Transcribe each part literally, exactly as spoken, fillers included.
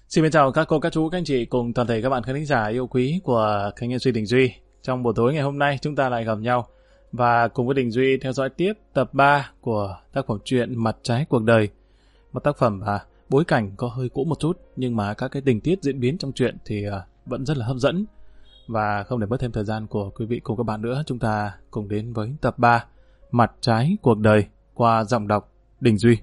Xin mến chào các cô, các chú, các anh chị cùng toàn thể các bạn khán thính giả yêu quý của kênh em xê Đình Duy. Trong buổi tối ngày hôm nay chúng ta lại gặp nhau và cùng với Đình Duy theo dõi tiếp tập ba của tác phẩm truyện Mặt Trái Cuộc Đời. Một tác phẩm à, bối cảnh có hơi cũ một chút nhưng mà các cái tình tiết diễn biến trong truyện thì à, vẫn rất là hấp dẫn. Và không để mất thêm thời gian của quý vị cùng các bạn nữa, chúng ta cùng đến với tập ba Mặt Trái Cuộc Đời qua giọng đọc Đình Duy.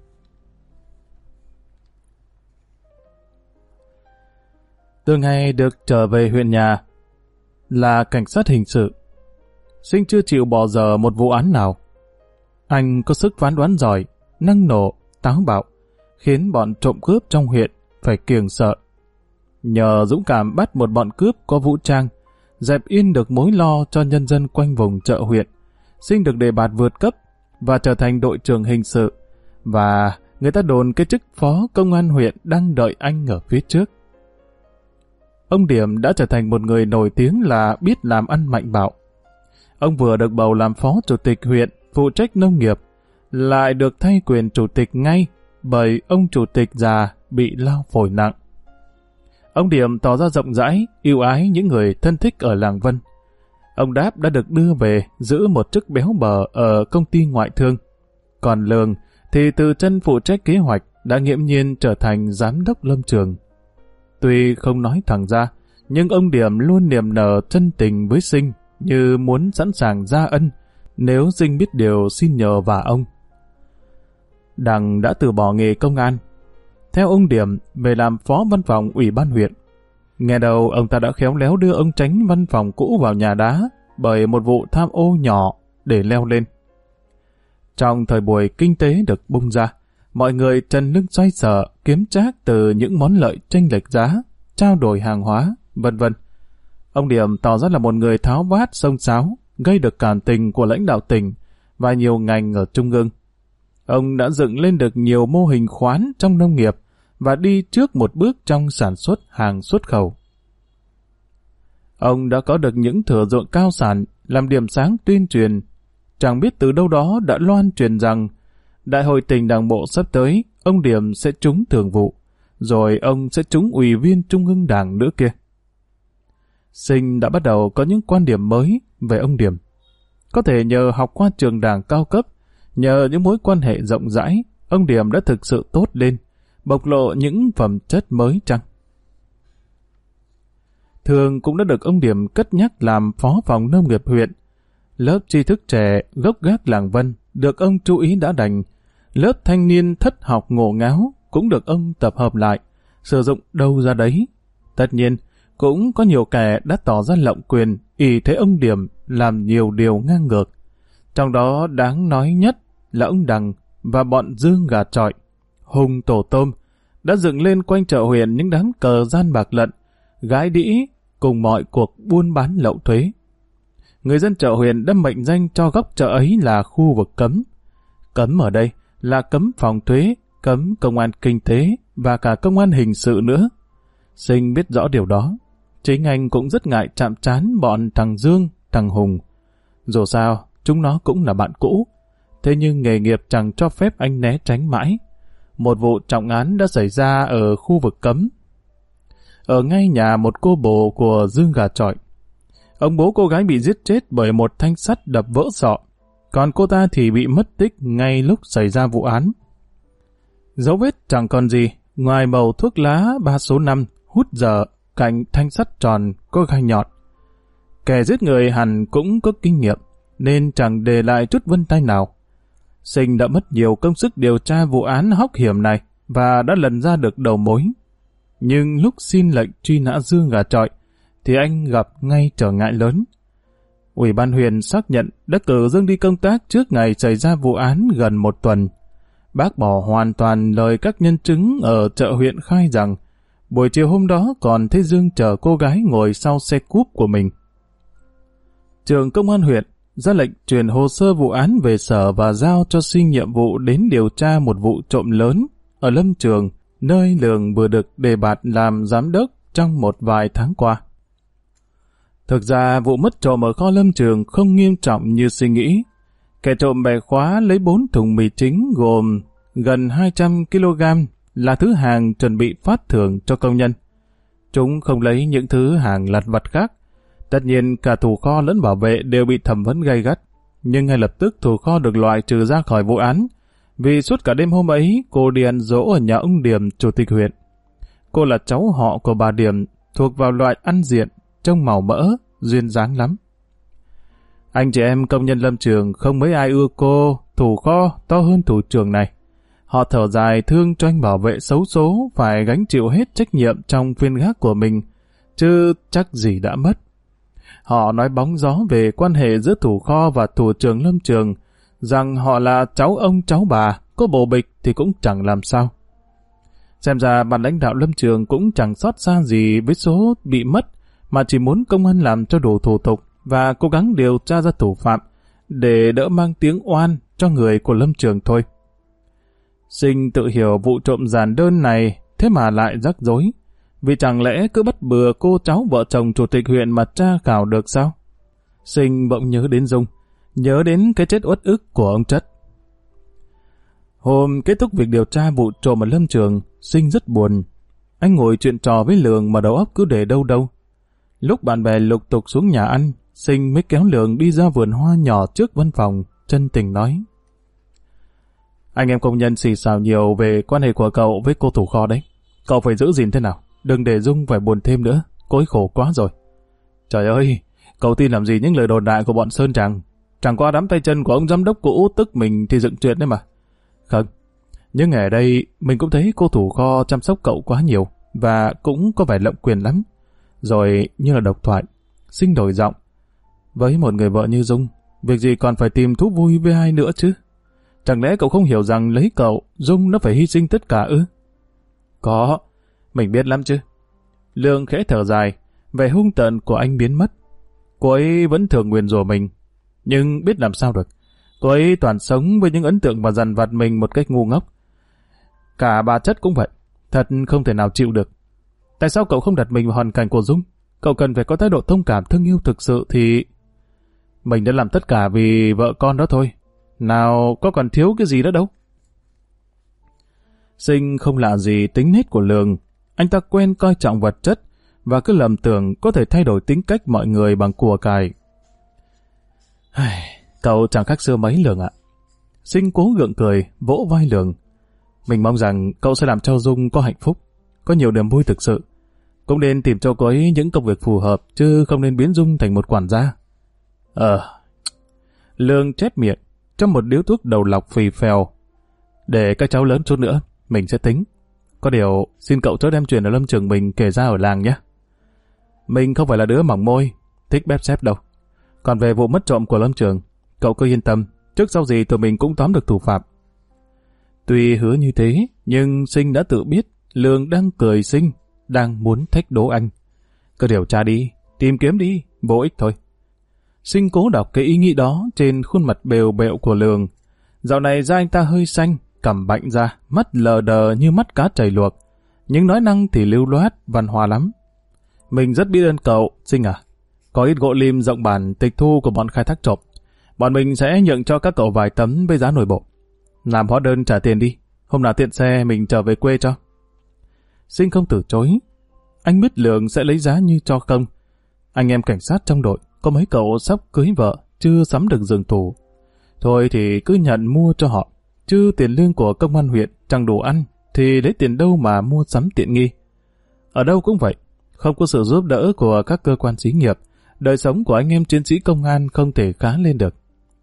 Từ ngày được trở về huyện nhà, là cảnh sát hình sự, Sinh chưa chịu bỏ dở một vụ án nào. Anh có sức phán đoán giỏi, năng nổ, táo bạo, khiến bọn trộm cướp trong huyện phải kiêng sợ. Nhờ dũng cảm bắt một bọn cướp có vũ trang, dẹp yên được mối lo cho nhân dân quanh vùng chợ huyện, Sinh được đề bạt vượt cấp và trở thành đội trưởng hình sự, và người ta đồn cái chức phó công an huyện đang đợi anh ở phía trước. Ông Điểm đã trở thành một người nổi tiếng là biết làm ăn mạnh bạo. Ông vừa được bầu làm phó chủ tịch huyện phụ trách nông nghiệp, lại được thay quyền chủ tịch ngay bởi ông chủ tịch già bị lao phổi nặng. Ông Điểm tỏ ra rộng rãi, yêu ái những người thân thích ở làng Vân. Ông Đáp đã được đưa về giữ một chức béo bở ở công ty ngoại thương. Còn Lương thì từ chân phụ trách kế hoạch đã nghiễm nhiên trở thành giám đốc lâm trường. Tuy không nói thẳng ra, nhưng ông Điểm luôn niềm nở chân tình với Sinh, như muốn sẵn sàng ra ân nếu Sinh biết điều xin nhờ vả ông. Đằng đã từ bỏ nghề công an, theo ông Điểm về làm phó văn phòng ủy ban huyện. Nghe đầu ông ta đã khéo léo đưa ông tránh văn phòng cũ vào nhà đá bởi một vụ tham ô nhỏ để leo lên. Trong thời buổi kinh tế được bung ra, mọi người trần lưng xoay sở kiếm trác từ những món lợi chênh lệch giá, trao đổi hàng hóa, vân vân. Ông Điểm tỏ ra là một người tháo vát xông xáo, gây được cảm tình của lãnh đạo tỉnh và nhiều ngành ở trung ương. Ông đã dựng lên được nhiều mô hình khoán trong nông nghiệp và đi trước một bước trong sản xuất hàng xuất khẩu. Ông đã có được những thửa ruộng cao sản làm điểm sáng tuyên truyền. Chẳng biết từ đâu đó đã loan truyền rằng Đại hội tỉnh đảng bộ sắp tới, ông Điểm sẽ trúng thường vụ, rồi ông sẽ trúng ủy viên trung ương đảng nữa kia. Sinh đã bắt đầu có những quan điểm mới về ông Điểm. Có thể nhờ học qua trường đảng cao cấp, nhờ những mối quan hệ rộng rãi, ông Điểm đã thực sự tốt lên, bộc lộ những phẩm chất mới chăng? Thường cũng đã được ông Điểm cất nhắc làm phó phòng nông nghiệp huyện. Lớp tri thức trẻ gốc gác làng Vân được ông chú ý đã đành. Lớp thanh niên thất học ngổ ngáo cũng được ông tập hợp lại, sử dụng đâu ra đấy. Tất nhiên, cũng có nhiều kẻ đã tỏ ra lộng quyền, ỷ thế ông Điểm làm nhiều điều ngang ngược. Trong đó đáng nói nhất là ông Đằng và bọn Dương Gà Trọi, Hùng Tổ Tôm đã dựng lên quanh chợ huyện những đám cờ gian bạc lận, gái đĩ cùng mọi cuộc buôn bán lậu thuế. Người dân chợ huyện đã mệnh danh cho góc chợ ấy là khu vực cấm. Cấm ở đây là cấm phòng thuế, cấm công an kinh tế và cả công an hình sự nữa. Sinh biết rõ điều đó. Chính anh cũng rất ngại chạm trán bọn thằng Dương, thằng Hùng. Dù sao, chúng nó cũng là bạn cũ. Thế nhưng nghề nghiệp chẳng cho phép anh né tránh mãi. Một vụ trọng án đã xảy ra ở khu vực cấm. Ở ngay nhà một cô bồ của Dương Gà Trọi. Ông bố cô gái bị giết chết bởi một thanh sắt đập vỡ sọ, còn cô ta thì bị mất tích ngay lúc xảy ra vụ án. Dấu vết chẳng còn gì, ngoài màu thuốc lá ba số năm hút dở cạnh thanh sắt tròn có gai nhọn. Kẻ giết người hẳn cũng có kinh nghiệm, nên chẳng để lại chút vân tay nào. Sinh đã mất nhiều công sức điều tra vụ án hóc hiểm này và đã lần ra được đầu mối. Nhưng lúc xin lệnh truy nã Dương Gà Trọi, thì anh gặp ngay trở ngại lớn. Ủy ban huyện xác nhận đã cử Dương đi công tác trước ngày xảy ra vụ án gần một tuần. Bác bỏ hoàn toàn lời các nhân chứng ở chợ huyện khai rằng buổi chiều hôm đó còn thấy Dương chở cô gái ngồi sau xe cúp của mình. Trưởng công an huyện ra lệnh truyền hồ sơ vụ án về sở và giao cho Sinh nhiệm vụ đến điều tra một vụ trộm lớn ở lâm trường, nơi Lường vừa được đề bạt làm giám đốc trong một vài tháng qua. Thực ra vụ mất trộm ở kho lâm trường không nghiêm trọng như suy nghĩ. Kẻ trộm bẻ khóa lấy bốn thùng mì chính gồm gần hai trăm ki lô gam là thứ hàng chuẩn bị phát thưởng cho công nhân. Chúng không lấy những thứ hàng lặt vặt khác. Tất nhiên cả thủ kho lẫn bảo vệ đều bị thẩm vấn gay gắt, nhưng ngay lập tức thủ kho được loại trừ ra khỏi vụ án, vì suốt cả đêm hôm ấy cô đi ăn dỗ ở nhà ông Điểm, chủ tịch huyện. Cô là cháu họ của bà Điểm, thuộc vào loại ăn diện, trông màu mỡ, duyên dáng lắm. Anh chị em công nhân lâm trường không mấy ai ưa cô, thủ kho to hơn thủ trưởng này. Họ thở dài thương cho anh bảo vệ xấu số phải gánh chịu hết trách nhiệm trong phiên gác của mình, chứ chắc gì đã mất. Họ nói bóng gió về quan hệ giữa thủ kho và thủ trưởng lâm trường, rằng họ là cháu ông cháu bà, có bồ bịch thì cũng chẳng làm sao. Xem ra ban lãnh đạo lâm trường cũng chẳng xót xa gì với số bị mất, mà chỉ muốn công an làm cho đủ thủ tục và cố gắng điều tra ra thủ phạm, để đỡ mang tiếng oan cho người của lâm trường thôi. Sinh tự hiểu vụ trộm giản đơn này thế mà lại rắc rối, vì chẳng lẽ cứ bắt bừa cô cháu vợ chồng chủ tịch huyện mà tra khảo được sao? Sinh bỗng nhớ đến Dung, nhớ đến cái chết uất ức của ông Chất. Hôm kết thúc việc điều tra vụ trộm ở lâm trường, Sinh rất buồn. Anh ngồi chuyện trò với Lường mà đầu óc cứ để đâu đâu. Lúc bạn bè lục tục xuống nhà ăn, Sinh mới kéo Lường đi ra vườn hoa nhỏ trước văn phòng, chân tình nói: Anh em công nhân xì xào nhiều về quan hệ của cậu với cô thủ kho đấy. Cậu phải giữ gìn thế nào, đừng để Dung phải buồn thêm nữa, cô ấy khổ quá rồi. Trời ơi, cậu tin làm gì những lời đồn đại của bọn Sơn Tràng? Chẳng qua đám tay chân của ông giám đốc cũ tức mình thì dựng chuyện đấy mà. Không, nhưng ở đây mình cũng thấy cô thủ kho chăm sóc cậu quá nhiều, và cũng có vẻ lộng quyền lắm. Rồi như là độc thoại, Sinh đổi giọng: Với một người vợ như Dung, việc gì còn phải tìm thú vui với ai nữa chứ? Chẳng lẽ cậu không hiểu rằng lấy cậu, Dung nó phải hy sinh tất cả ư? Có, mình biết lắm chứ. Lương khẽ thở dài, vẻ hung tợn của anh biến mất. Cô ấy vẫn thường nguyền rủa mình, nhưng biết làm sao được. Cô ấy toàn sống với những ấn tượng và dằn vặt mình một cách ngu ngốc. Cả bà Chất cũng vậy, thật không thể nào chịu được. Tại sao cậu không đặt mình vào hoàn cảnh của Dung? Cậu cần phải có thái độ thông cảm thương yêu thực sự thì... Mình đã làm tất cả vì vợ con đó thôi. Nào có còn thiếu cái gì nữa đâu. Sinh không lạ gì tính nết của Lường. Anh ta quen coi trọng vật chất và cứ lầm tưởng có thể thay đổi tính cách mọi người bằng của cải. Cậu chẳng khác xưa mấy Lường ạ. Sinh cố gượng cười, vỗ vai Lường. Mình mong rằng cậu sẽ làm cho Dung có hạnh phúc, có nhiều niềm vui thực sự. Cũng nên tìm cho cô ấy những công việc phù hợp, chứ không nên biến Dung thành một quản gia. Ờ... Lương chép miệng, trong một điếu thuốc đầu lọc phì phèo. Để các cháu lớn chút nữa, mình sẽ tính. Có điều, xin cậu chớ đem chuyện ở lâm trường mình kể ra ở làng nhé. Mình không phải là đứa mỏng môi, thích bép xép đâu. Còn về vụ mất trộm của lâm trường, cậu cứ yên tâm, trước sau gì tụi mình cũng tóm được thủ phạm. Tuy hứa như thế, nhưng Sinh đã tự biết Lương đang cười Sinh, đang muốn thách đố anh. Cứ điều tra đi, tìm kiếm đi, vô ích thôi. Sinh cố đọc cái ý nghĩ đó trên khuôn mặt bèo bẹo của Lường. Dạo này da anh ta hơi xanh, cằm bệnh ra, mắt lờ đờ như mắt cá chảy luộc. Nhưng nói năng thì lưu loát, văn hoa lắm. Mình rất biết ơn cậu, Sinh à. Có ít gỗ lim rộng bản tịch thu của bọn khai thác trộm. Bọn mình sẽ nhận cho các cậu vài tấm với giá nội bộ. Làm hóa đơn trả tiền đi, hôm nào tiện xe mình trở về quê cho. Sinh không từ chối. Anh biết Lường sẽ lấy giá như cho không. Anh em cảnh sát trong đội, có mấy cậu sắp cưới vợ, chưa sắm được giường tù. Thôi thì cứ nhận mua cho họ, chứ tiền lương của công an huyện chẳng đủ ăn, thì lấy tiền đâu mà mua sắm tiện nghi. Ở đâu cũng vậy, không có sự giúp đỡ của các cơ quan xí nghiệp, đời sống của anh em chiến sĩ công an không thể khá lên được.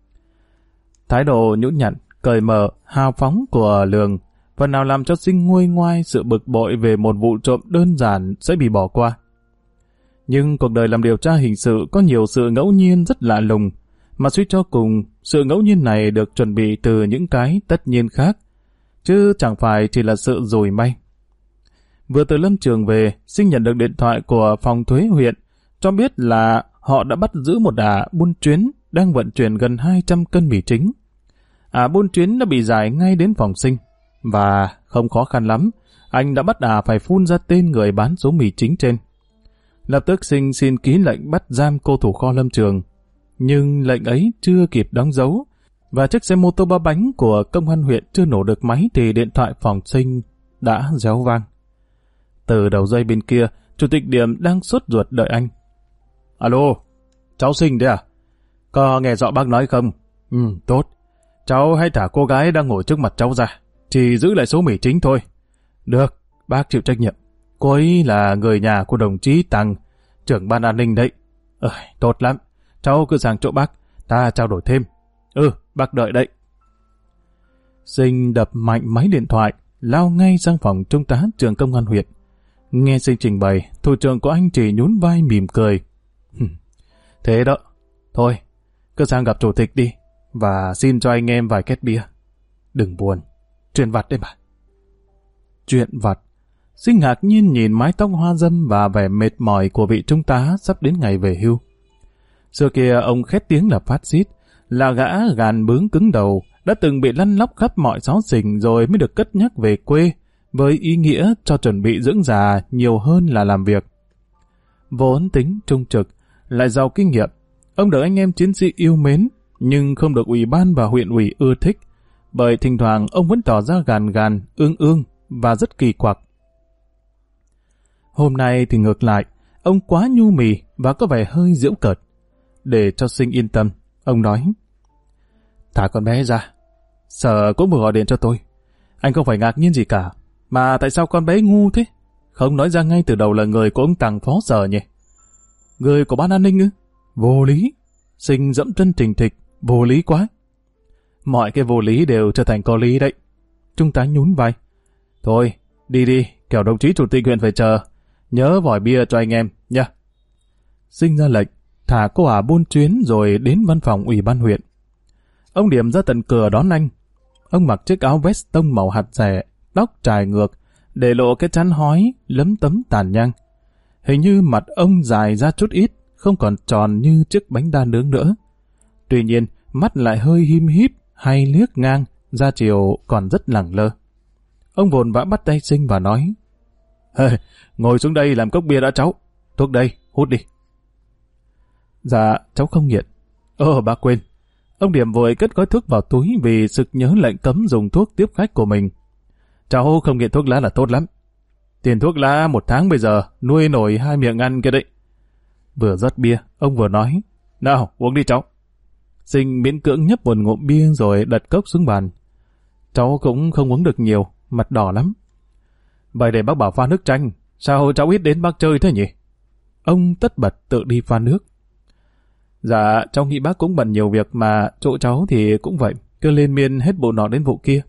Thái độ nhũn nhặn, cởi mở, hào phóng của Lường phần nào làm cho Sinh nguôi ngoai sự bực bội về một vụ trộm đơn giản sẽ bị bỏ qua. Nhưng cuộc đời làm điều tra hình sự có nhiều sự ngẫu nhiên rất lạ lùng, mà suy cho cùng, sự ngẫu nhiên này được chuẩn bị từ những cái tất nhiên khác, chứ chẳng phải chỉ là sự rủi may. Vừa từ lâm trường về, Sinh nhận được điện thoại của phòng thuế huyện, cho biết là họ đã bắt giữ một ả buôn chuyến đang vận chuyển gần hai trăm cân mì chính. Ả buôn chuyến đã bị giải ngay đến phòng Sinh, và không khó khăn lắm, anh đã bắt ả phải phun ra tên người bán số mì chính trên. Lập tức Sinh xin ký lệnh bắt giam cô thủ kho lâm trường. Nhưng lệnh ấy chưa kịp đóng dấu, và chiếc xe mô tô ba bánh của công an huyện chưa nổ được máy thì điện thoại phòng Sinh đã réo vang. Từ đầu dây bên kia, Chủ tịch điểm đang sốt ruột đợi anh. Alo, cháu Sinh đấy à? Có nghe rõ bác nói không? Ừ, tốt. Cháu hãy thả cô gái đang ngồi trước mặt cháu ra. Chỉ giữ lại số mì chính thôi. Được, bác chịu trách nhiệm. Cô ấy là người nhà của đồng chí Tăng, trưởng ban an ninh đấy. Ờ, tốt lắm. Cháu cứ sang chỗ bác, ta trao đổi thêm. Ừ, bác đợi đấy. Sinh đập mạnh máy điện thoại, lao ngay sang phòng trung tá trưởng công an huyện. Nghe Sinh trình bày, thủ trưởng của anh chỉ nhún vai mỉm cười. Thế đó. Thôi, cứ sang gặp chủ tịch đi, và xin cho anh em vài két bia. Đừng buồn, chuyện vặt đấy mà. Chuyện vặt. Sinh ngạc nhiên nhìn mái tóc hoa dâm và vẻ mệt mỏi của vị trung tá sắp đến ngày về hưu. Xưa kia ông khét tiếng là phát xít, là gã gàn bướng cứng đầu, đã từng bị lăn lóc khắp mọi xó xỉnh rồi mới được cất nhắc về quê, với ý nghĩa cho chuẩn bị dưỡng già nhiều hơn là làm việc. Vốn tính trung trực, lại giàu kinh nghiệm, ông được anh em chiến sĩ yêu mến, nhưng không được ủy ban và huyện ủy ưa thích, bởi thỉnh thoảng ông vẫn tỏ ra gàn gàn, ương ương và rất kỳ quặc. Hôm nay thì ngược lại, ông quá nhu mì và có vẻ hơi giễu cợt. Để cho Sinh yên tâm, ông nói: Thả con bé ra. Sở cũng vừa gọi điện cho tôi. Anh không phải ngạc nhiên gì cả. Mà tại sao con bé ngu thế? Không nói ra ngay từ đầu là người của ông Tằng phó sở nhỉ? Người của ban an ninh ư? Vô lý. Sinh dẫm chân trình thịch. Vô lý quá. Mọi cái vô lý đều trở thành có lý đấy. Trung tá nhún vai. Thôi, đi đi, kẻo đồng chí chủ tịch huyện phải chờ. Nhớ vòi bia cho anh em, nha. Sinh ra lệnh, thả cô ả buôn chuyến rồi đến văn phòng ủy ban huyện. Ông Điểm ra tận cửa đón anh. Ông mặc chiếc áo vest tông màu hạt rẻ, tóc trải ngược, để lộ cái trán hói, lấm tấm tàn nhang. Hình như mặt ông dài ra chút ít, không còn tròn như chiếc bánh đa nướng nữa. Tuy nhiên, mắt lại hơi him híp hay liếc ngang, da chiều còn rất lẳng lơ. Ông vồn vã bắt tay Sinh và nói: Hey, ngồi xuống đây làm cốc bia đã cháu. Thuốc đây, hút đi. Dạ, cháu không nghiện. Ơ, bà quên. Ông Điểm vội cất gói thuốc vào túi vì sực nhớ lệnh cấm dùng thuốc tiếp khách của mình. Cháu không nghiện thuốc lá là tốt lắm. Tiền thuốc lá một tháng bây giờ nuôi nổi hai miệng ăn kia đấy. Vừa rót bia, ông vừa nói: Nào, uống đi cháu. Sinh miễn cưỡng nhấp một ngụm bia rồi đặt cốc xuống bàn. Cháu cũng không uống được nhiều, mặt đỏ lắm. Vậy để bác bảo pha nước chanh, sao cháu ít đến bác chơi thế nhỉ? Ông tất bật tự đi pha nước. Dạ, cháu nghĩ bác cũng bận nhiều việc mà chỗ cháu thì cũng vậy, cứ lên miên hết vụ nọ đến vụ kia.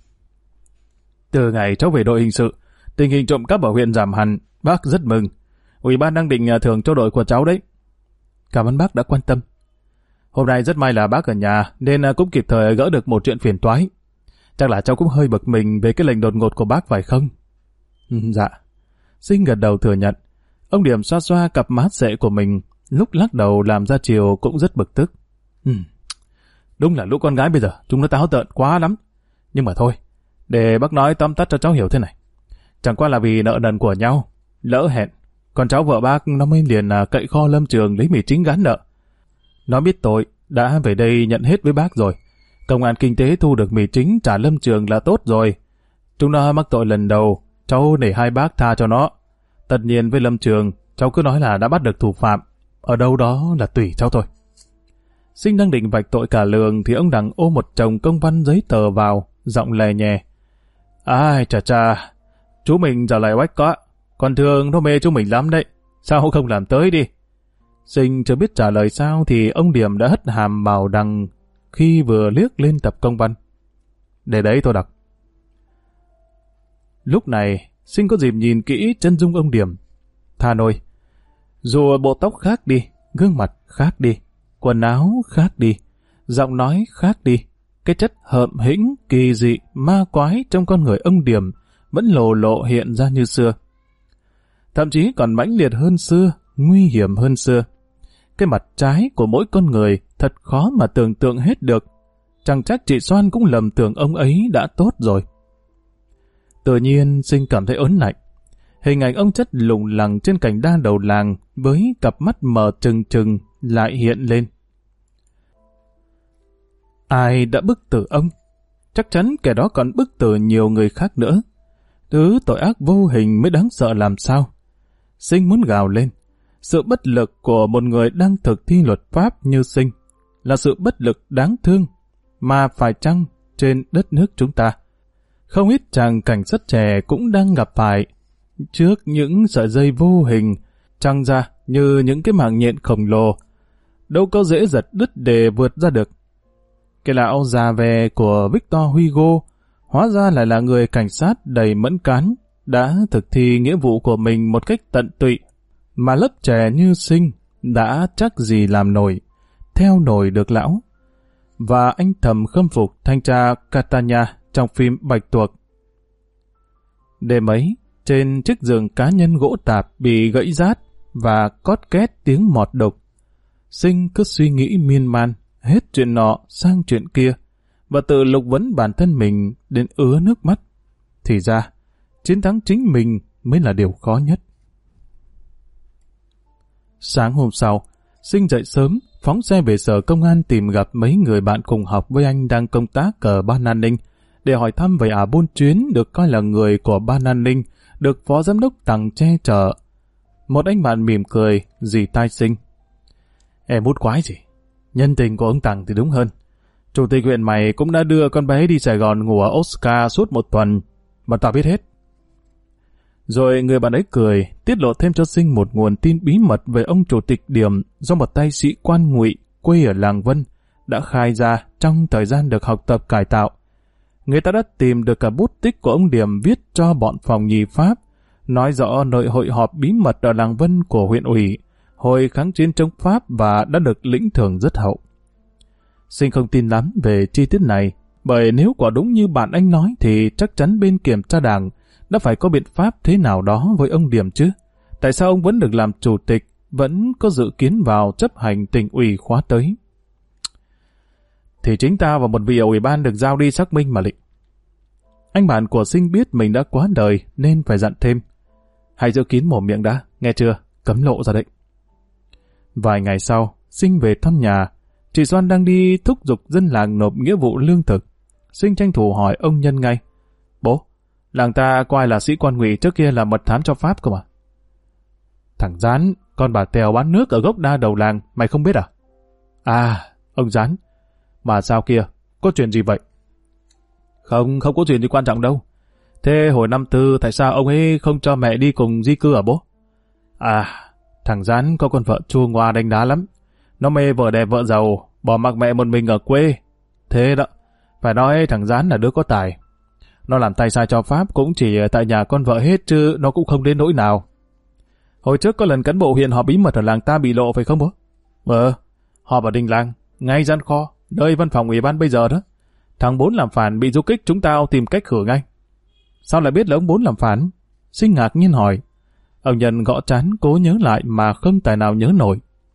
Từ ngày cháu về đội hình sự, tình hình trộm cắp ở huyện giảm hẳn, bác rất mừng. Ủy ban đang định thưởng cho đội của cháu đấy. Cảm ơn bác đã quan tâm. Hôm nay rất may là bác ở nhà nên cũng kịp thời gỡ được một chuyện phiền toái. Chắc là cháu cũng hơi bực mình về cái lệnh đột ngột của bác phải không? Dạ. Sinh gật đầu thừa nhận. Ông Điểm xoa xoa cặp má sệ của mình, lúc lắc đầu làm ra chiều cũng rất bực tức. Ừ. Đúng là lũ con gái bây giờ, chúng nó táo tợn quá lắm. Nhưng mà thôi, để bác nói tóm tắt cho cháu hiểu thế này. Chẳng qua là vì nợ nần của nhau, lỡ hẹn, còn cháu vợ bác nó mới liền cậy kho Lâm Trường lấy mì chính gán nợ. Nó biết tội, đã về đây nhận hết với bác rồi. Công an kinh tế thu được mì chính trả Lâm Trường là tốt rồi. Chúng nó mắc tội lần đầu, cháu để hai bác tha cho nó. Tất nhiên với Lâm Trường, cháu cứ nói là đã bắt được thủ phạm. Ở đâu đó là tùy cháu thôi. Sinh đang định vạch tội cả lường thì ông Đằng ôm một chồng công văn giấy tờ vào, giọng lè nhè. Ai chà chà, chú mình giờ lại oách quá. Còn thường nó mê chú mình lắm đấy. Sao không làm tới đi? Sinh chưa biết trả lời sao thì ông Điểm đã hất hàm vào Đằng khi vừa liếc lên tập công văn. Để đấy tôi đọc. Lúc này, Sinh có dịp nhìn kỹ chân dung ông Điểm. Thà nồi, dù bộ tóc khác đi, gương mặt khác đi, quần áo khác đi, giọng nói khác đi, cái chất hợm hĩnh, kỳ dị, ma quái trong con người ông Điểm vẫn lồ lộ hiện ra như xưa. Thậm chí còn mãnh liệt hơn xưa, nguy hiểm hơn xưa. Cái mặt trái của mỗi con người thật khó mà tưởng tượng hết được. Chẳng trách chị Soan cũng lầm tưởng ông ấy đã tốt rồi. Tự nhiên Sinh cảm thấy ớn lạnh. Hình ảnh ông chất lủng lẳng trên cành đa đầu làng với cặp mắt mờ trừng trừng lại hiện lên. Ai đã bức tử ông? Chắc chắn kẻ đó còn bức tử nhiều người khác nữa. Thứ tội ác vô hình mới đáng sợ làm sao. Sinh muốn gào lên. Sự bất lực của một người đang thực thi luật pháp như Sinh là sự bất lực đáng thương, mà phải chăng trên đất nước chúng ta, không ít chàng cảnh sát trẻ cũng đang gặp phải trước những sợi dây vô hình, trăng ra như những cái mạng nhện khổng lồ, đâu có dễ giật đứt để vượt ra được. Cái lão già về của Victor Hugo hóa ra lại là người cảnh sát đầy mẫn cán, đã thực thi nghĩa vụ của mình một cách tận tụy, mà lớp trẻ như Sinh đã chắc gì làm nổi, theo nổi được lão. Và anh thầm khâm phục thanh tra Catania trong phim Bạch Tuộc. Đêm ấy, trên chiếc giường cá nhân gỗ tạp bị gãy rát và cót két tiếng mọt đục, Sinh cứ suy nghĩ miên man hết chuyện nọ sang chuyện kia, và tự lục vấn bản thân mình đến ứa nước mắt. Thì ra, chiến thắng chính mình mới là điều khó nhất. Sáng hôm sau, Sinh dậy sớm, phóng xe về sở công an tìm gặp mấy người bạn cùng học với anh đang công tác ở Ban An ninh, để hỏi thăm về ả Bôn Chuyến được coi là người của Ban An ninh, được Phó Giám đốc Tằng che chở. Một anh bạn mỉm cười, dì tai Sinh. Em bút quái gì? Nhân tình của ông Tằng thì đúng hơn. Chủ tịch huyện mày cũng đã đưa con bé đi Sài Gòn ngủ ở Oscar suốt một tuần, mà tao biết hết. Rồi người bạn ấy cười, tiết lộ thêm cho Sinh một nguồn tin bí mật về ông chủ tịch Điểm do một tay sĩ quan ngụy quê ở Làng Vân đã khai ra trong thời gian được học tập cải tạo. Người ta đã tìm được cả bút tích của ông Điểm viết cho bọn phòng nhì Pháp, nói rõ nơi hội họp bí mật ở Làng Vân của huyện ủy, hồi kháng chiến chống Pháp, và đã được lĩnh thưởng rất hậu. Sinh không tin lắm về chi tiết này, bởi nếu quả đúng như bạn anh nói thì chắc chắn bên kiểm tra đảng đã phải có biện pháp thế nào đó với ông Điểm chứ. Tại sao ông vẫn được làm chủ tịch, vẫn có dự kiến vào chấp hành tỉnh ủy khóa tới? Thì chính ta và một vị ở ủy ban được giao đi xác minh mà lị. Anh bạn của Sinh biết mình đã quá đời nên phải dặn thêm. Hãy giữ kín mồm miệng đã, nghe chưa? Cấm lộ ra đấy. Vài ngày sau, Sinh về thăm nhà. Chị Soan đang đi thúc giục dân làng nộp nghĩa vụ lương thực. Sinh tranh thủ hỏi ông Nhân ngay. Bố, làng ta có ai là sĩ quan ngụy trước kia là mật thám cho Pháp cơ mà? Thằng Gián, con bà Tèo bán nước ở gốc đa đầu làng, mày không biết à? À, ông Gián. Mà sao kia, có chuyện gì vậy? Không, không có chuyện gì quan trọng đâu. Thế hồi năm tư tại sao ông ấy không cho mẹ đi cùng di cư à bố? À, thằng Gián có con vợ chua ngoa đánh đá lắm. Nó mê vợ đẹp vợ giàu, bỏ mặc mẹ một mình ở quê. Thế đó, phải nói thằng Gián là đứa có tài. Nó làm tay sai cho Pháp cũng chỉ tại nhà con vợ hết chứ nó cũng không đến nỗi nào. Hồi trước có lần cán bộ huyện họp bí mật ở làng ta bị lộ phải không bố? Ờ, họp ở đình làng, ngay gian kho, nơi văn phòng ủy ban bây giờ đó. Thằng Bốn làm phản bị du kích chúng tao tìm cách khử ngay. Sao lại biết là ông Bốn làm phản? Sinh ngạc nhiên hỏi. Ông Nhân gõ trán cố nhớ lại mà không tài nào nhớ nổi.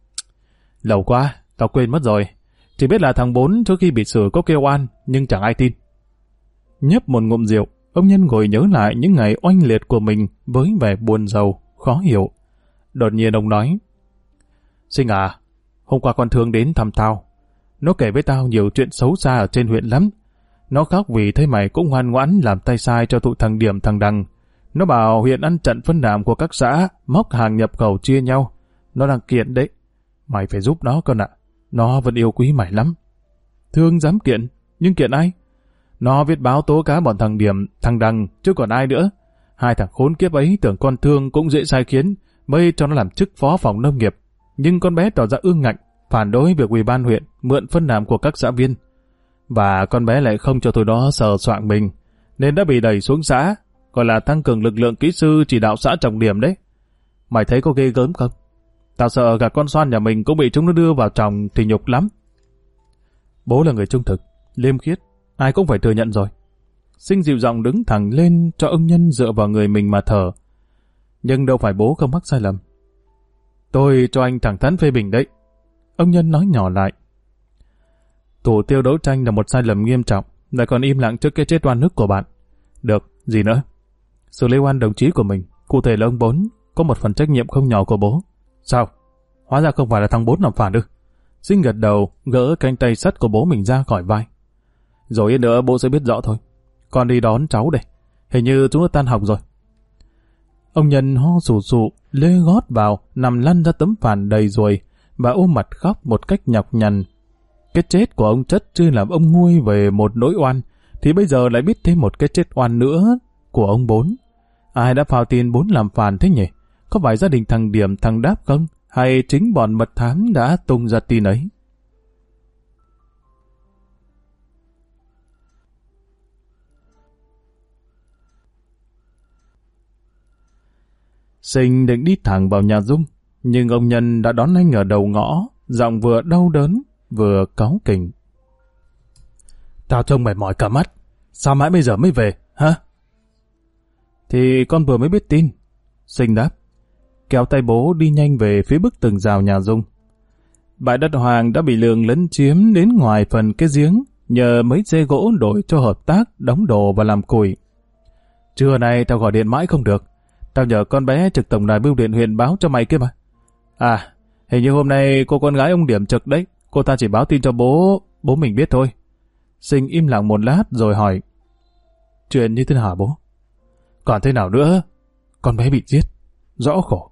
Lâu quá, tao quên mất rồi. Chỉ biết là thằng Bốn trước khi bị xử có kêu oan, nhưng chẳng ai tin. Nhấp một ngụm rượu, ông Nhân ngồi nhớ lại những ngày oanh liệt của mình với vẻ buồn rầu, khó hiểu. Đột nhiên ông nói. Sinh à, hôm qua con Thương đến thăm tao. Nó kể với tao nhiều chuyện xấu xa ở trên huyện lắm. Nó khóc vì thấy mày cũng ngoan ngoãn làm tay sai cho tụi thằng Điểm thằng Đằng. Nó bảo huyện ăn trận phân đạm của các xã, móc hàng nhập khẩu chia nhau. Nó đang kiện đấy. Mày phải giúp nó con ạ. Nó vẫn yêu quý mày lắm. Thương dám kiện, nhưng kiện ai? Nó viết báo tố cáo bọn thằng Điểm, thằng Đằng, chứ còn ai nữa. Hai thằng khốn kiếp ấy tưởng con Thương cũng dễ sai khiến, mới cho nó làm chức phó phòng nông nghiệp. Nhưng con bé tỏ ra ương ngạnh, phản đối việc ủy ban huyện mượn phân đạm của các xã viên. Và con bé lại không cho tụi đó sờ soạng mình, nên đã bị đẩy xuống xã, gọi là tăng cường lực lượng kỹ sư chỉ đạo xã trọng điểm đấy. Mày thấy có ghê gớm không? Tao sợ cả con Soan nhà mình cũng bị chúng nó đưa vào tròng thì nhục lắm. Bố là người trung thực, liêm khiết, ai cũng phải thừa nhận rồi. Sinh dịu giọng đứng thẳng lên cho ông Nhân dựa vào người mình mà thở. Nhưng đâu phải bố không mắc sai lầm. Tôi cho anh thẳng thắn phê bình đấy. Ông Nhân nói nhỏ lại. Thủ tiêu đấu tranh là một sai lầm nghiêm trọng, lại còn im lặng trước cái chết oan ức của bạn. Được, gì nữa? Xử lý oan đồng chí của mình, cụ thể là ông Bốn, có một phần trách nhiệm không nhỏ của bố. Sao? Hóa ra không phải là thằng Bốn làm phản ư? Sinh gật đầu, gỡ cánh tay sắt của bố mình ra khỏi vai. Rồi nữa bố sẽ biết rõ thôi. Con đi đón cháu đây. hình như chúng nó tan học rồi. Ông Nhân ho sù sụ, lê gót vào, nằm lăn ra tấm phản đầy ruồi, và ôm mặt khóc một cách nhọc nhằn. Cái chết của ông Chất chưa làm ông nguôi về một nỗi oan, thì bây giờ lại biết thêm một cái chết oan nữa của ông Bốn. Ai đã phao tin Bốn làm phản thế nhỉ? Có phải gia đình thằng Điểm, thằng Đáp không? Hay chính bọn mật thám đã tung ra tin ấy? Sinh định đi thẳng vào nhà Dung, nhưng ông Nhân đã đón anh ở đầu ngõ, giọng vừa đau đớn, vừa cáu kỉnh. Tao trông mệt mỏi cả mắt, sao mãi bây giờ mới về, hả? Thì con vừa mới biết tin. Sinh đáp, kéo tay bố đi nhanh về phía bức tường rào nhà Dung. Bãi đất hoang đã bị Lường lấn chiếm đến ngoài phần cái giếng, nhờ mấy xe gỗ đổi cho hợp tác đóng đồ và làm củi. Trưa nay tao gọi điện mãi không được, tao nhờ con bé trực tổng đài bưu điện huyện báo cho mày kia mà. À, hình như hôm nay cô con gái ông Điểm trực đấy, cô ta chỉ báo tin cho bố, bố mình biết thôi. Sinh im lặng một lát rồi hỏi, chuyện như thế nào bố? Còn thế nào nữa? Con bé bị giết, rõ khổ.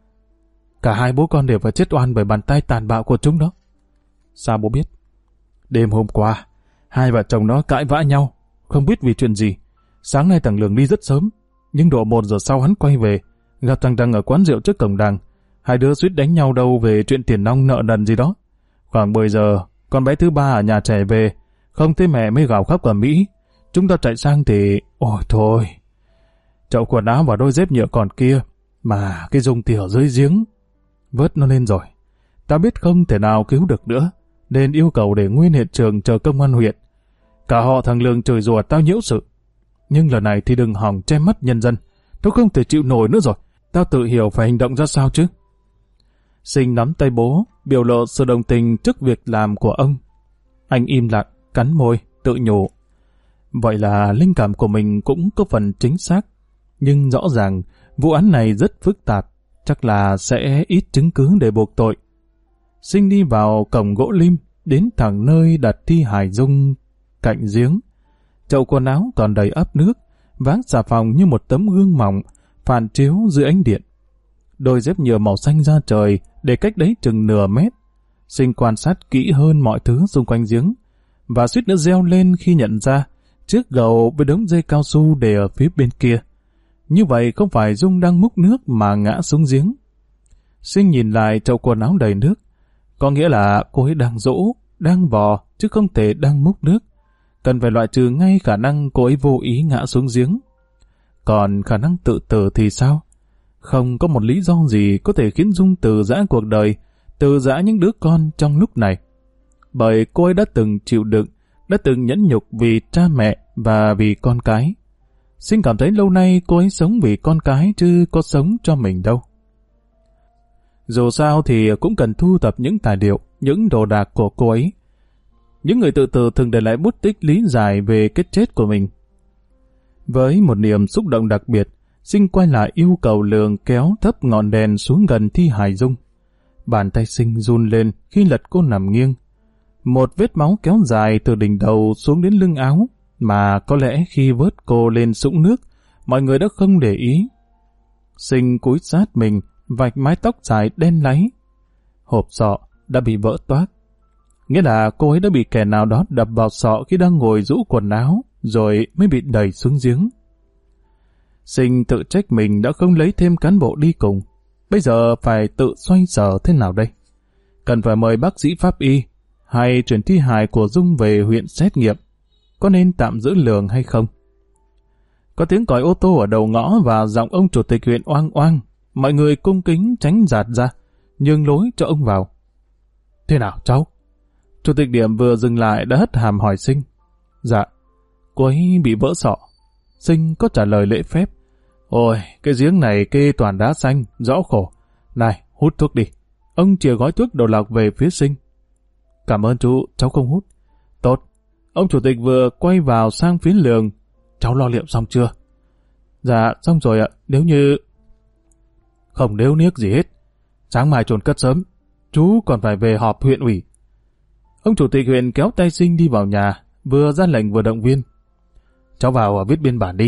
Cả hai bố con đều phải chết oan bởi bàn tay tàn bạo của chúng đó. Sao bố biết? Đêm hôm qua, hai vợ chồng nó cãi vã nhau, không biết vì chuyện gì. Sáng nay thằng Lường đi rất sớm, nhưng độ một giờ sau hắn quay về, gặp thằng Đăng ở quán rượu trước cổng đàng. Hai đứa suýt đánh nhau đâu về chuyện tiền nong nợ nần gì đó. Khoảng mười giờ, con bé thứ ba ở nhà trẻ về, không thấy mẹ mới gào khóc ở Mỹ. Chúng ta chạy sang thì... Ôi thôi! Chậu quần áo và đôi dép nhựa còn kia, mà cái Dung thì ở dưới giếng. Vớt nó lên rồi. Tao biết không thể nào cứu được nữa, nên yêu cầu để nguyên hiện trường chờ công an huyện. Cả họ thằng Lường chửi rủa tao nhiễu sự. Nhưng lần này thì đừng hòng che mắt nhân dân. Tao không thể chịu nổi nữa rồi. Tao tự hiểu phải hành động ra sao chứ. Sinh nắm tay bố, biểu lộ sự đồng tình trước việc làm của ông. Anh im lặng, cắn môi, tự nhủ. Vậy là linh cảm của mình cũng có phần chính xác. Nhưng rõ ràng, vụ án này rất phức tạp, chắc là sẽ ít chứng cứ để buộc tội. Sinh đi vào cổng gỗ lim, đến thẳng nơi đặt thi hài Dung cạnh giếng. Chậu quần áo còn đầy ắp nước, váng xà phòng như một tấm gương mỏng, phản chiếu dưới ánh điện. Đôi dép nhựa màu xanh da trời để cách đấy chừng nửa mét. Sinh quan sát kỹ hơn mọi thứ xung quanh giếng, và suýt nữa reo lên khi nhận ra chiếc gầu với đống dây cao su để ở phía bên kia. Như vậy không phải Dung đang múc nước mà ngã xuống giếng. Sinh nhìn lại chậu quần áo đầy nước, có nghĩa là cô ấy đang dỗ, đang vò, chứ không thể đang múc nước. Cần phải loại trừ ngay khả năng cô ấy vô ý ngã xuống giếng. Còn khả năng tự tử thì sao? Không có một lý do gì có thể khiến Dung từ giã cuộc đời, từ giã những đứa con trong lúc này. Bởi cô ấy đã từng chịu đựng, đã từng nhẫn nhục vì cha mẹ và vì con cái. Sinh cảm thấy lâu nay cô ấy sống vì con cái chứ có sống cho mình đâu. Dù sao thì cũng cần thu thập những tài liệu, những đồ đạc của cô ấy. Những người tự tử thường để lại bút tích lý giải về cái chết của mình. Với một niềm xúc động đặc biệt, Sinh quay lại yêu cầu Lường kéo thấp ngọn đèn xuống gần thi hài Dung. Bàn tay Sinh run lên khi lật cô nằm nghiêng. Một vết máu kéo dài từ đỉnh đầu xuống đến lưng áo, mà có lẽ khi vớt cô lên sũng nước, mọi người đã không để ý. Sinh cúi sát mình, vạch mái tóc dài đen láy. Hộp sọ đã bị vỡ toác. Nghĩa là cô ấy đã bị kẻ nào đó đập vào sọ khi đang ngồi rũ quần áo, rồi mới bị đẩy xuống giếng. Sinh tự trách mình đã không lấy thêm cán bộ đi cùng. Bây giờ phải tự xoay sở thế nào đây? Cần phải mời bác sĩ pháp y, hay chuyển thi hài của Dung về huyện xét nghiệm? Có nên tạm giữ Lường hay không? Có tiếng còi ô tô ở đầu ngõ và giọng ông chủ tịch huyện oang oang. Mọi người cung kính tránh dạt ra, nhường lối cho ông vào. Thế nào cháu? Chủ tịch Điểm vừa dừng lại đã hất hàm hỏi Sinh. Dạ, cô ấy bị vỡ sọ. Sinh có trả lời lễ phép. Ôi, cái giếng này kê toàn đá xanh, rõ khổ. Này, hút thuốc đi. Ông chìa gói thuốc đầu lọc về phía Sinh. Cảm ơn chú, cháu không hút. Tốt. Ông chủ tịch vừa quay vào sang phía Lường. Cháu lo liệu xong chưa? Dạ, xong rồi ạ. Nếu như... Không nếu niếc gì hết. Sáng mai chôn cất sớm. Chú còn phải về họp huyện ủy. Ông chủ tịch huyện kéo tay Sinh đi vào nhà, vừa ra lệnh vừa động viên. Cháu vào viết biên bản đi.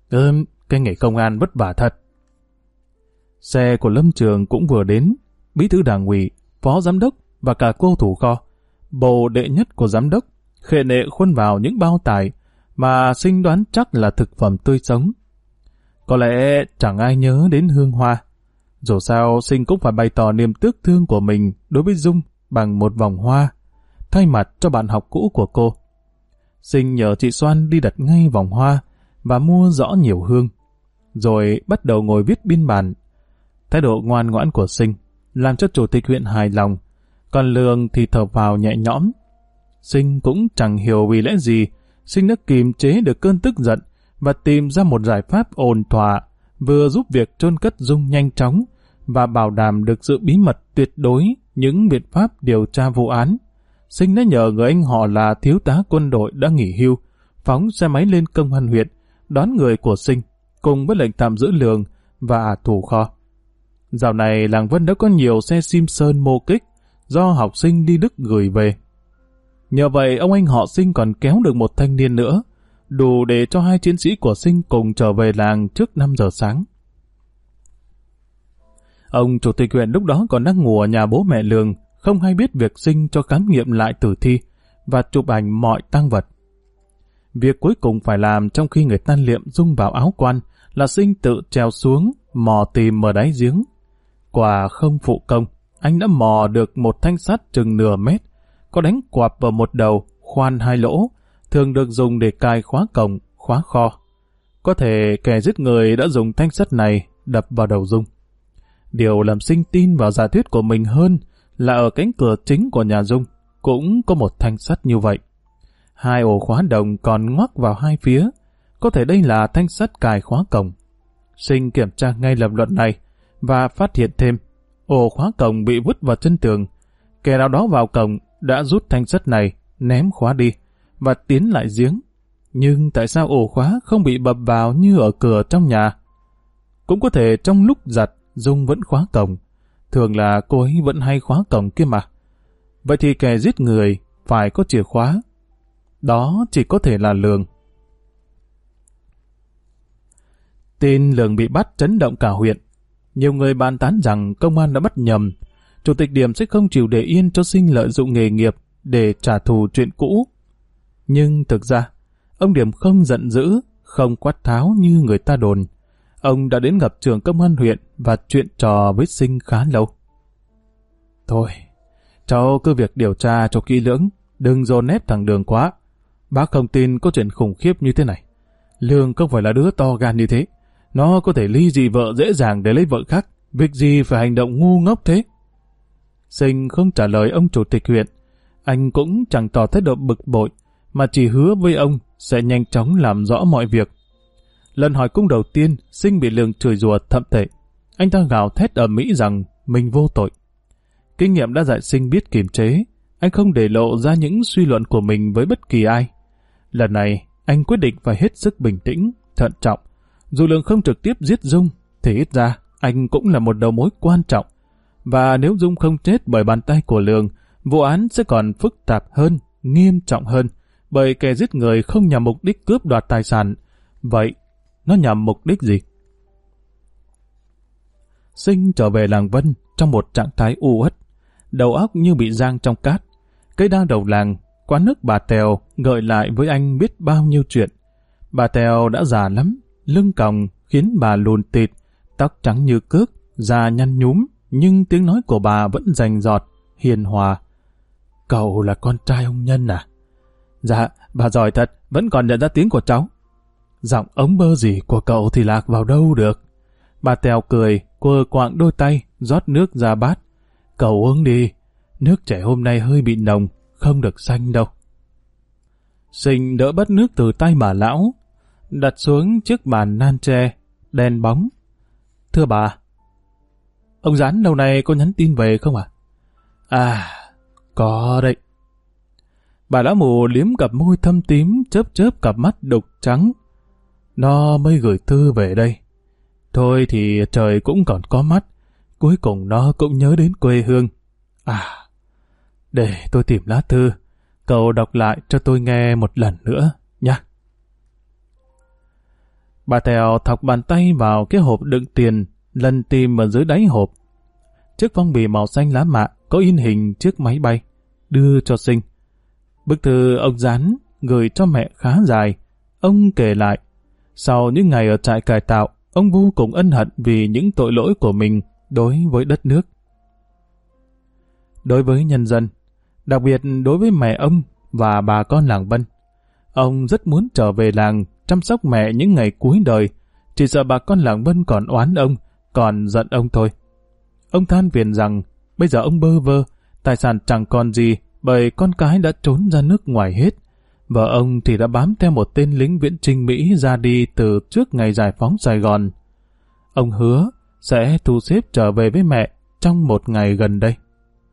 Ừm, cái nghề công an vất vả thật. Xe của Lâm Trường cũng vừa đến, bí thư đảng ủy, phó giám đốc và cả cô thủ kho, bồ đệ nhất của giám đốc, khệ nệ khuân vào những bao tải mà Sinh đoán chắc là thực phẩm tươi sống. Có lẽ chẳng ai nhớ đến hương hoa. Dù sao, Sinh cũng phải bày tỏ niềm tiếc thương của mình đối với Dung bằng một vòng hoa, thay mặt cho bạn học cũ của cô. Sinh nhờ chị Soan đi đặt ngay vòng hoa và mua rõ nhiều hương, rồi bắt đầu ngồi viết biên bản. Thái độ ngoan ngoãn của Sinh làm cho chủ tịch huyện hài lòng, còn Lương thì thở vào nhẹ nhõm. Sinh cũng chẳng hiểu vì lẽ gì, Sinh đã kiềm chế được cơn tức giận và tìm ra một giải pháp ổn thỏa, vừa giúp việc chôn cất Dung nhanh chóng và bảo đảm được sự bí mật tuyệt đối những biện pháp điều tra vụ án. Sinh đã nhờ người anh họ là thiếu tá quân đội đã nghỉ hưu, phóng xe máy lên công an huyện, đón người của Sinh, cùng với lệnh tạm giữ Lương và thủ kho. Dạo này làng Vân đã có nhiều xe Simpson mô kích do học sinh đi Đức gửi về. Nhờ vậy ông anh họ Sinh còn kéo được một thanh niên nữa, đủ để cho hai chiến sĩ của Sinh cùng trở về làng trước năm giờ sáng. Ông chủ tịch huyện lúc đó còn đang ngủ ở nhà bố mẹ Lương, không hay biết việc Sinh cho khám nghiệm lại tử thi và chụp ảnh mọi tang vật. Việc cuối cùng phải làm trong khi người ta liệm Dung vào áo quan là Sinh tự trèo xuống, mò tìm ở đáy giếng. Quả không phụ công, anh đã mò được một thanh sắt chừng nửa mét, có đánh quặp vào một đầu, khoan hai lỗ, thường được dùng để cài khóa cổng, khóa kho. Có thể kẻ giết người đã dùng thanh sắt này đập vào đầu Dung. Điều làm Sinh tin vào giả thuyết của mình hơn là ở cánh cửa chính của nhà Dung cũng có một thanh sắt như vậy. Hai ổ khóa đồng còn ngoắc vào hai phía, có thể đây là thanh sắt cài khóa cổng. Sinh kiểm tra ngay lập luận này và phát hiện thêm ổ khóa cổng bị vứt vào chân tường. Kẻ nào đó vào cổng đã rút thanh sắt này, ném khóa đi và tiến lại giếng. Nhưng tại sao ổ khóa không bị bập vào như ở cửa trong nhà? Cũng có thể trong lúc giặt Dung vẫn khóa cổng. Thường là cô ấy vẫn hay khóa cổng kia mà. Vậy thì kẻ giết người phải có chìa khóa. Đó chỉ có thể là Lương. Tin Lương bị bắt chấn động cả huyện. Nhiều người bàn tán rằng công an đã bắt nhầm. Chủ tịch điểm sẽ không chịu để yên cho Sinh lợi dụng nghề nghiệp để trả thù chuyện cũ. Nhưng thực ra, ông Điểm không giận dữ, không quát tháo như người ta đồn. Ông đã đến gặp trưởng công an huyện và chuyện trò với Sinh khá lâu. Thôi, cháu cứ việc điều tra cho kỹ lưỡng, đừng dồn ép thằng Đường quá. Bác không tin có chuyện khủng khiếp như thế này. Lương không phải là đứa to gan như thế. Nó có thể ly dị vợ dễ dàng để lấy vợ khác. Việc gì phải hành động ngu ngốc thế? Sinh không trả lời ông chủ tịch huyện. Anh cũng chẳng tỏ thái độ bực bội, mà chỉ hứa với ông sẽ nhanh chóng làm rõ mọi việc. Lần hỏi cung đầu tiên, Sinh bị Lương chửi rủa thậm tệ. Anh ta gào thét ở Mỹ rằng mình vô tội. Kinh nghiệm đã dạy Sinh biết kiềm chế. Anh không để lộ ra những suy luận của mình với bất kỳ ai. Lần này, anh quyết định phải hết sức bình tĩnh, thận trọng. Dù Lương không trực tiếp giết Dung, thì ít ra anh cũng là một đầu mối quan trọng. Và nếu Dung không chết bởi bàn tay của Lương, vụ án sẽ còn phức tạp hơn, nghiêm trọng hơn, bởi kẻ giết người không nhằm mục đích cướp đoạt tài sản. Vậy, nó nhằm mục đích gì? Sinh trở về làng Vân trong một trạng thái u uất, đầu óc như bị giang trong cát. Cây đa đầu làng, quán nước bà Tèo gợi lại với anh biết bao nhiêu chuyện. Bà Tèo đã già lắm, lưng còng khiến bà lùn tịt, tóc trắng như cước, da nhăn nhúm, nhưng tiếng nói của bà vẫn rành rọt, hiền hòa. Cậu là con trai ông Nhân à? Dạ, bà giỏi thật, vẫn còn nhận ra tiếng của cháu. Giọng ống bơ gì của cậu thì lạc vào đâu được. Bà Tèo cười, quơ quạng đôi tay, rót nước ra bát. Cậu uống đi, nước chè hôm nay hơi bị nồng, không được xanh đâu. Sinh đỡ bát nước từ tay bà lão, đặt xuống chiếc bàn nan tre, đen bóng. Thưa bà, ông Gián lâu nay có nhắn tin về không ạ? À? à, có đấy. Bà lão mù liếm cặp môi thâm tím, chớp chớp cặp mắt đục trắng. Nó mới gửi thư về đây. Thôi thì trời cũng còn có mắt, cuối cùng nó cũng nhớ đến quê hương. À, để tôi tìm lá thư, cậu đọc lại cho tôi nghe một lần nữa, nhé. Bà Tèo thọc bàn tay vào cái hộp đựng tiền, lần tìm ở dưới đáy hộp. Chiếc phong bì màu xanh lá mạ có in hình chiếc máy bay, đưa cho Sinh. Bức thư ông dán gửi cho mẹ khá dài. Ông kể lại, sau những ngày ở trại cải tạo, ông vô cùng ân hận vì những tội lỗi của mình đối với đất nước, đối với nhân dân, đặc biệt đối với mẹ ông và bà con làng Vân. Ông rất muốn trở về làng chăm sóc mẹ những ngày cuối đời, chỉ sợ bà con làng Vân còn oán ông, còn giận ông thôi. Ông than phiền rằng bây giờ ông bơ vơ, tài sản chẳng còn gì bởi con cái đã trốn ra nước ngoài hết. Vợ ông thì đã bám theo một tên lính viễn chinh Mỹ ra đi từ trước ngày giải phóng Sài Gòn. Ông hứa sẽ thu xếp trở về với mẹ trong một ngày gần đây.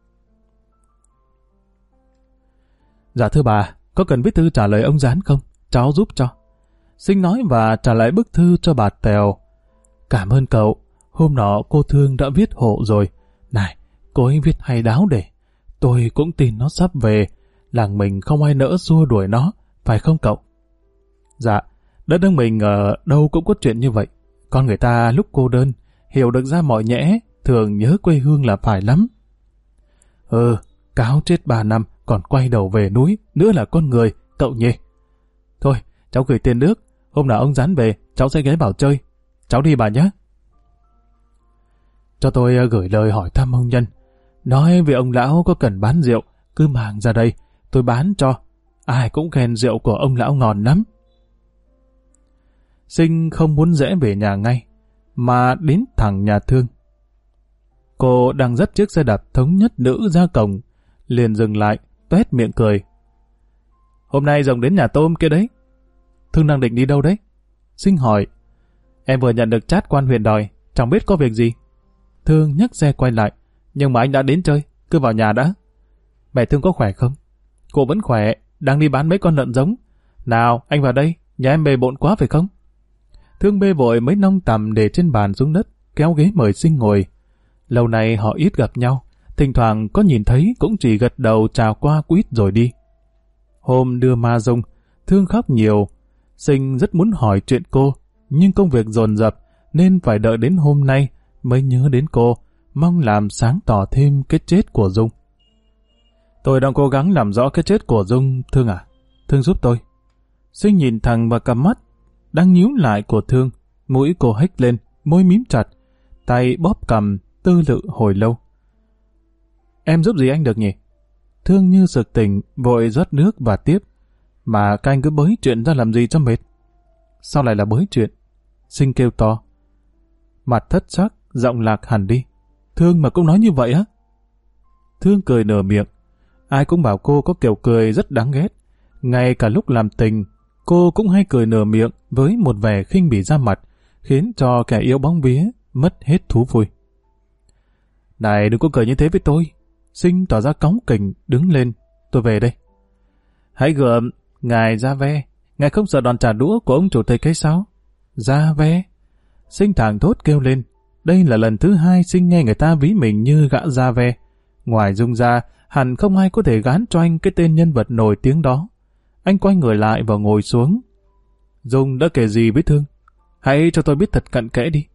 Dạ thưa bà, có cần viết thư trả lời ông Gián không? Cháu giúp cho. Sinh nói và trả lại bức thư cho bà Tèo. Cảm ơn cậu, hôm nọ cô Thương đã viết hộ rồi. Này, cô ấy viết hay đáo để. Tôi cũng tin nó sắp về, làng mình không ai nỡ xua đuổi nó, phải không cậu? Dạ, đất nước mình ở đâu cũng có chuyện như vậy. Con người ta lúc cô đơn, hiểu được ra mọi nhẽ, thường nhớ quê hương là phải lắm. Ừ, cáo chết ba năm, còn quay đầu về núi, nữa là con người, cậu nhỉ? Thôi, cháu gửi tiền nước, hôm nào ông Gián về, cháu sẽ ghé vào chơi. Cháu đi bà nhé. Cho tôi gửi lời hỏi thăm ông Nhân. Nói về ông lão có cần bán rượu, cứ mang ra đây, tôi bán cho. Ai cũng khen rượu của ông lão ngon lắm. Sinh không muốn rẽ về nhà ngay, mà đến thẳng nhà Thương. Cô đang dắt chiếc xe đạp thống nhất nữ ra cổng, liền dừng lại, toét miệng cười. Hôm nay rồng đến nhà tôm kia đấy. Thương đang định đi đâu đấy? Sinh hỏi. Em vừa nhận được chat quan huyện đòi, chẳng biết có việc gì. Thương nhấc xe quay lại. Nhưng mà anh đã đến chơi, cứ vào nhà đã. Mẹ Thương có khỏe không? Cô vẫn khỏe, đang đi bán mấy con lợn giống. Nào, anh vào đây, nhà em bề bộn quá phải không? Thương bê vội mấy nong tằm để trên bàn xuống đất, kéo ghế mời Sinh ngồi. Lâu nay họ ít gặp nhau, thỉnh thoảng có nhìn thấy cũng chỉ gật đầu chào qua quýt rồi đi. Hôm đưa ma Dung, Thương khóc nhiều. Sinh rất muốn hỏi chuyện cô, nhưng công việc dồn dập nên phải đợi đến hôm nay mới nhớ đến cô, mong làm sáng tỏ thêm cái chết của Dung. Tôi đang cố gắng làm rõ cái chết của Dung, Thương à? Thương giúp tôi. Sinh nhìn thẳng vào cặp mắt đang nhíu lại của Thương, mũi cô hếch lên, môi mím chặt, tay bóp cằm, tư lự hồi lâu. Em giúp gì anh được nhỉ? Thương như sực tỉnh, vội rót nước và tiếp. Mà các anh cứ bới chuyện ra làm gì cho mệt? Sao lại là bới chuyện? Sinh kêu to. Mặt thất sắc, giọng lạc hẳn đi. Thương mà cũng nói như vậy á? Thương cười nở miệng. Ai cũng bảo cô có kiểu cười rất đáng ghét. Ngay cả lúc làm tình, cô cũng hay cười nở miệng với một vẻ khinh bỉ ra mặt, khiến cho kẻ yêu bóng vía mất hết thú vui. Này, đừng có cười như thế với tôi. Sinh tỏ ra cáu kỉnh, đứng lên. Tôi về đây. Hãy gượm, ngài Gia Ve. Ngài không sợ đòn trả đũa của ông chủ tịch hay sao? Gia Ve. Sinh thảng thốt kêu lên. Đây là lần thứ hai Sinh nghe người ta ví mình như gã Gia Ve. Ngoài Dung ra, hẳn không ai có thể gán cho anh cái tên nhân vật nổi tiếng đó. Anh quay người lại và ngồi xuống. Dung đã kể gì với Thương? Hãy cho tôi biết thật cặn kẽ đi.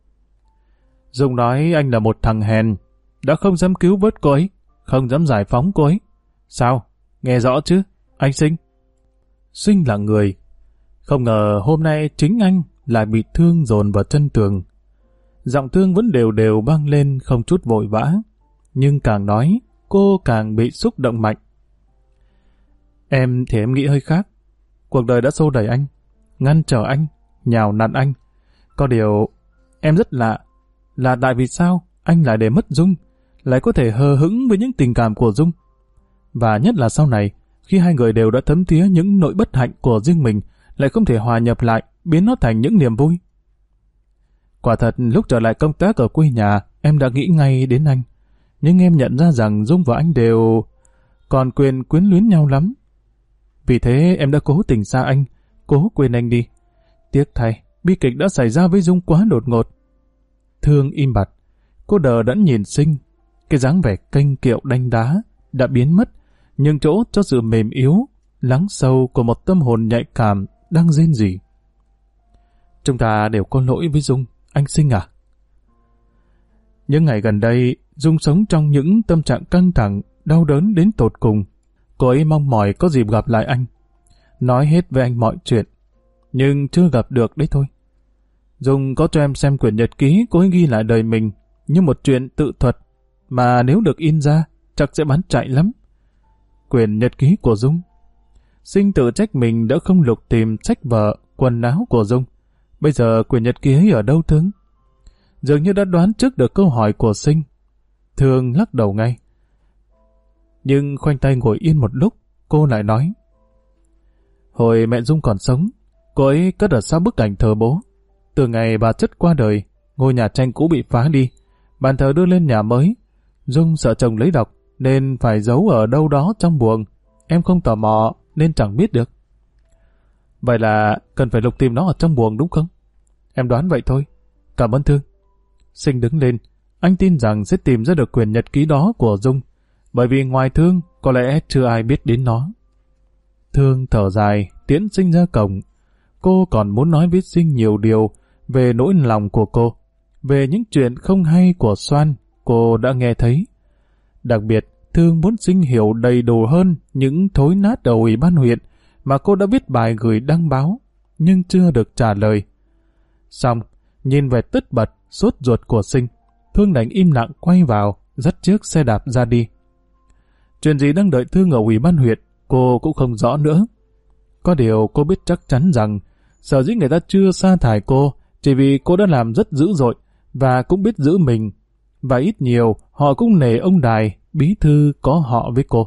Dung nói anh là một thằng hèn, đã không dám cứu vớt cô ấy, không dám giải phóng cô ấy. Sao? Nghe rõ chứ, anh Sinh? Sinh là người. Không ngờ hôm nay chính anh lại bị Thương dồn vào chân tường. Giọng Thương vẫn đều đều vang lên không chút vội vã. Nhưng càng nói, cô càng bị xúc động mạnh. Em thì em nghĩ hơi khác. Cuộc đời đã xô đẩy anh, ngăn trở anh, nhào nặn anh. Có điều, em rất lạ. Là tại vì sao anh lại để mất Dung, lại có thể hờ hững với những tình cảm của Dung. Và nhất là sau này, khi hai người đều đã thấm thía những nỗi bất hạnh của riêng mình, lại không thể hòa nhập lại, biến nó thành những niềm vui. Quả thật, lúc trở lại công tác ở quê nhà, em đã nghĩ ngay đến anh. Nhưng em nhận ra rằng Dung và anh đều còn quyền quyến luyến nhau lắm. Vì thế em đã cố tình xa anh, cố quên anh đi. Tiếc thay, bi kịch đã xảy ra với Dung quá đột ngột. Thương im bặt, cô đờ đẫn nhìn Sinh. Cái dáng vẻ kênh kiệu đanh đá đã biến mất, nhưng chỗ cho sự mềm yếu, lắng sâu của một tâm hồn nhạy cảm đang rên rỉ. Chúng ta đều có lỗi với Dung, anh Sinh à? Những ngày gần đây, Dung sống trong những tâm trạng căng thẳng, đau đớn đến tột cùng. Cô ấy mong mỏi có dịp gặp lại anh, nói hết với anh mọi chuyện, nhưng chưa gặp được đấy thôi. Dung có cho em xem quyển nhật ký cô ấy ghi lại đời mình như một chuyện tự thuật, mà nếu được in ra, chắc sẽ bán chạy lắm. Quyển nhật ký của Dung. Sinh tự trách mình đã không lục tìm sách vở, quần áo của Dung. Bây giờ quyển nhật ký ấy ở đâu Thương? Dường như đã đoán trước được câu hỏi của Sinh. Thương lắc đầu ngay. Nhưng khoanh tay ngồi yên một lúc, cô lại nói. Hồi mẹ Dung còn sống, cô ấy cất ở sau bức ảnh thờ bố. Từ ngày bà Chất qua đời, ngôi nhà tranh cũ bị phá đi, bàn thờ đưa lên nhà mới. Dung sợ chồng lấy độc, nên phải giấu ở đâu đó trong buồng. Em không tò mò, nên chẳng biết được. Vậy là cần phải lục tìm nó ở trong buồng đúng không? Em đoán vậy thôi. Cảm ơn Thương. Sinh đứng lên. Anh tin rằng sẽ tìm ra được quyển nhật ký đó của Dung, bởi vì ngoài Thương, có lẽ chưa ai biết đến nó. Thương thở dài, tiễn Sinh ra cổng. Cô còn muốn nói với Sinh nhiều điều về nỗi lòng của cô, về những chuyện không hay của Soan cô đã nghe thấy. Đặc biệt, Thương muốn Sinh hiểu đầy đủ hơn những thối nát ở ủy ban huyện mà cô đã viết bài gửi đăng báo, nhưng chưa được trả lời. Xong, nhìn về tất bật, sốt ruột của Sinh, Thương đành im lặng quay vào, dắt chiếc xe đạp ra đi. Chuyện gì đang đợi Thương ở ủy ban huyện, cô cũng không rõ nữa. Có điều cô biết chắc chắn rằng, sở dĩ người ta chưa sa thải cô, chỉ vì cô đã làm rất dữ dội, và cũng biết giữ mình, và ít nhiều họ cũng nể ông Đài, bí thư có họ với cô.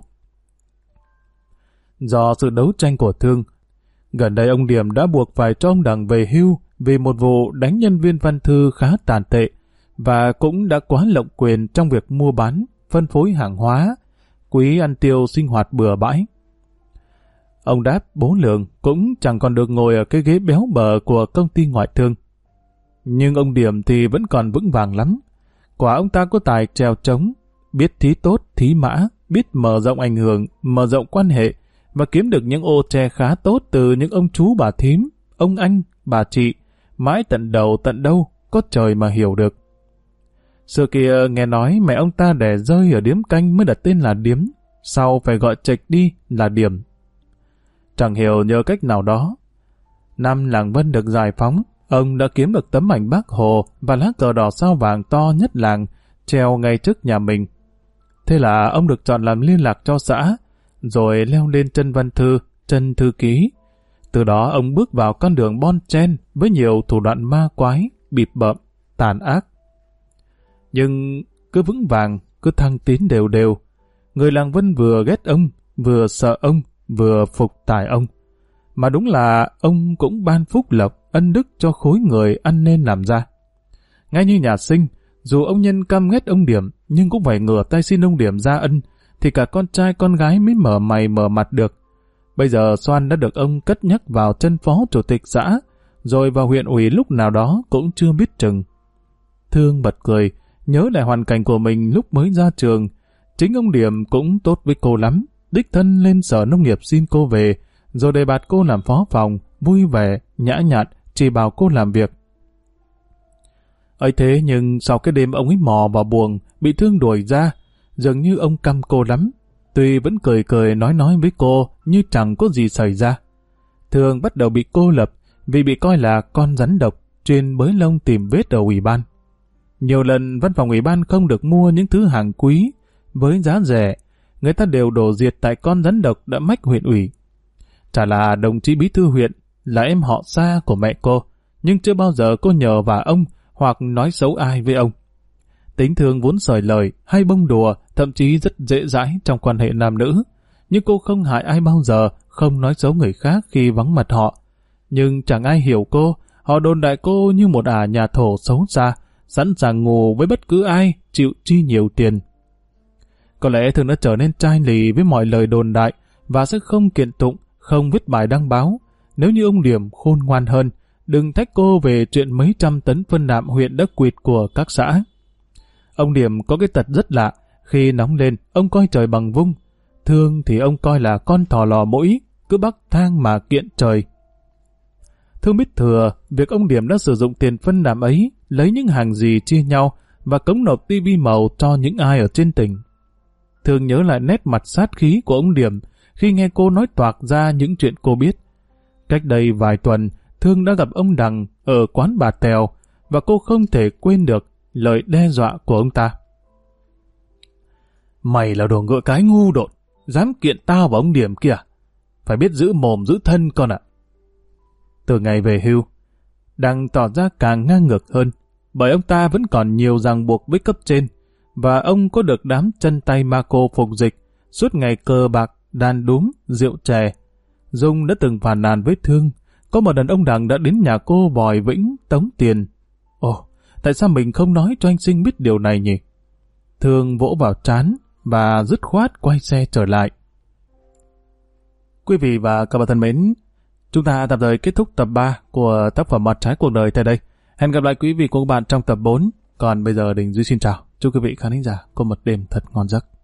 Do sự đấu tranh của Thương, gần đây ông Điểm đã buộc phải cho ông Đằng về hưu vì một vụ đánh nhân viên văn thư khá tàn tệ, và cũng đã quá lộng quyền trong việc mua bán, phân phối hàng hóa, quý ăn tiêu sinh hoạt bừa bãi. Ông Đáp bố Lượng cũng chẳng còn được ngồi ở cái ghế béo bở của công ty ngoại thương. Nhưng ông Điểm thì vẫn còn vững vàng lắm. Quả ông ta có tài trèo trống, biết thí tốt, thí mã, biết mở rộng ảnh hưởng, mở rộng quan hệ, và kiếm được những ô che khá tốt từ những ông chú bà thím, ông anh, bà chị, mãi tận đầu tận đâu, có trời mà hiểu được. Xưa kia nghe nói mẹ ông ta đẻ rơi ở điếm canh mới đặt tên là Điếm, sau phải gọi chệch đi là Điểm. Chẳng hiểu nhờ cách nào đó, năm làng Vân được giải phóng, ông đã kiếm được tấm ảnh Bác Hồ và lá cờ đỏ sao vàng to nhất làng, treo ngay trước nhà mình. Thế là ông được chọn làm liên lạc cho xã, rồi leo lên chân văn thư, chân thư ký. Từ đó ông bước vào con đường bon chen với nhiều thủ đoạn ma quái, bịp bợm, tàn ác. Nhưng cứ vững vàng, cứ thăng tiến đều đều. Người làng Vân vừa ghét ông, vừa sợ ông, vừa phục tài ông. Mà đúng là ông cũng ban phúc lộc, ân đức cho khối người ăn nên làm ra. Ngay như nhà Sinh, dù ông Nhân căm ghét ông Điểm, nhưng cũng phải ngửa tay xin ông Điểm ra ân, thì cả con trai con gái mới mở mày mở mặt được. Bây giờ Soan đã được ông cất nhắc vào chân phó chủ tịch xã, rồi vào huyện ủy lúc nào đó cũng chưa biết chừng. Thương bật cười, nhớ lại hoàn cảnh của mình lúc mới ra trường. Chính ông Điểm cũng tốt với cô lắm, đích thân lên sở nông nghiệp xin cô về, rồi đề bạt cô làm phó phòng, vui vẻ, nhã nhặn, chỉ bảo cô làm việc. Ấy thế nhưng sau cái đêm ông ấy mò vào buồng, bị Thương đuổi ra, dường như ông căm cô lắm, tuy vẫn cười cười nói nói với cô như chẳng có gì xảy ra. Thương bắt đầu bị cô lập vì bị coi là con rắn độc, chuyên bới lông tìm vết ở ủy ban. Nhiều lần văn phòng ủy ban không được mua những thứ hàng quý với giá rẻ, người ta đều đổ diệt tại con rắn độc đã mách huyện ủy. Chả là đồng chí bí thư huyện, là em họ xa của mẹ cô, nhưng chưa bao giờ cô nhờ vả ông hoặc nói xấu ai với ông. Tính Thương vốn sởi lời hay bông đùa, thậm chí rất dễ dãi trong quan hệ nam nữ, nhưng cô không hại ai bao giờ, không nói xấu người khác khi vắng mặt họ. Nhưng chẳng ai hiểu cô, họ đồn đại cô như một ả nhà thổ xấu xa, sẵn sàng ngủ với bất cứ ai, chịu chi nhiều tiền. Có lẽ Thương đã trở nên chai lì với mọi lời đồn đại và sẽ không kiện tụng, không viết bài đăng báo. Nếu như ông Điểm khôn ngoan hơn, đừng thách cô về chuyện mấy trăm tấn phân đạm huyện đất quỵt của các xã. Ông Điểm có cái tật rất lạ, khi nóng lên, ông coi trời bằng vung. Thương thì ông coi là con thỏ lò mũi, cứ bắc thang mà kiện trời. Thương biết thừa việc ông Điểm đã sử dụng tiền phân đạm ấy, lấy những hàng gì chia nhau và cống nộp tivi màu cho những ai ở trên tỉnh. Thương nhớ lại nét mặt sát khí của ông Điểm khi nghe cô nói toạc ra những chuyện cô biết. Cách đây vài tuần, Thương đã gặp ông Đằng ở quán bà Tèo và cô không thể quên được lời đe dọa của ông ta. Mày là đồ ngựa cái ngu đột, dám kiện tao và ông Điểm kìa. Phải biết giữ mồm giữ thân con ạ. Từ ngày về hưu, Đằng tỏ ra càng ngang ngược hơn, bởi ông ta vẫn còn nhiều ràng buộc với cấp trên, và ông có được đám chân tay ma cô phục dịch, suốt ngày cờ bạc, đàn đúm, rượu chè. Dung đã từng phàn nàn với Thương, có một đàn ông Đằng đã đến nhà cô vòi vĩnh tống tiền. Ồ, tại sao mình không nói cho anh Sinh biết điều này nhỉ? Thương vỗ vào trán và dứt khoát quay xe trở lại. Quý vị và các bạn thân mến, chúng ta tạm thời kết thúc tập ba của tác phẩm Mặt Trái Cuộc Đời tại đây. Hẹn gặp lại quý vị và các bạn trong tập bốn. Còn bây giờ Đình Duy xin chào. Chúc quý vị khán thính giả có một đêm thật ngon giấc.